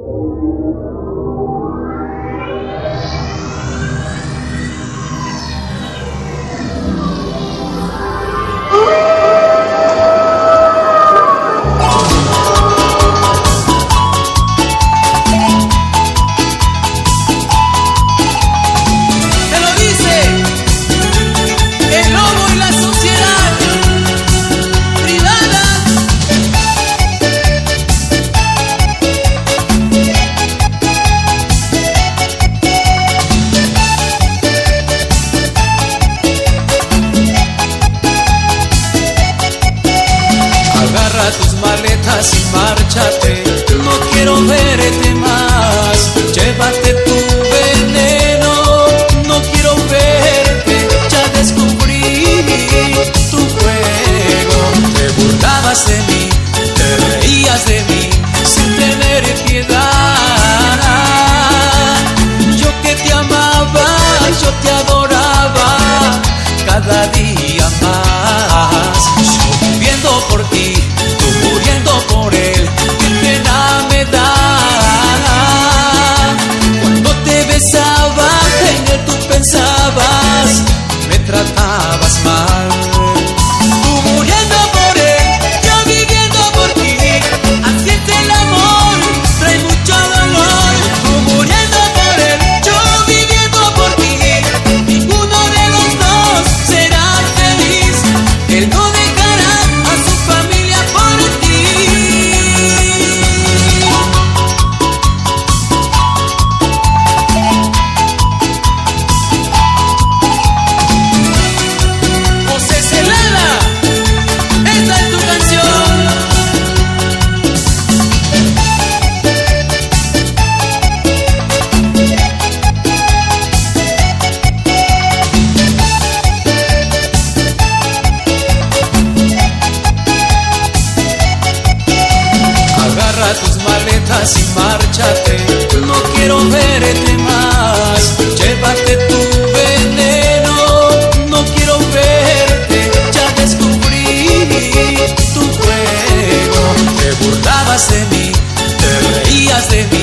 Tus maletas y márchate, no quiero verte más. Llévate tu veneno, no quiero verte. Ya descubrí tu juego. Te burlabas de mí, te reías de mí sin tener piedad. Yo que te amaba, yo te adoraba cada día más. Yo viviendo por ti, muriendo por él, qué pena me da. Cuando te besaba, en él tú pensabas, me tratabas mal. Tú muriendo por él, yo viviendo por ti, así es el amor, trae mucho dolor. Tú muriendo por él, yo viviendo por ti, ninguno de los dos será feliz. Él no dejará a su familia por ti. José Celada, esta es tu canción. Agarra tus maletas y márchate, no quiero verte más. Llévate tu veneno, no quiero verte. Ya descubrí tu juego. Te burlabas de mí, te reías de mí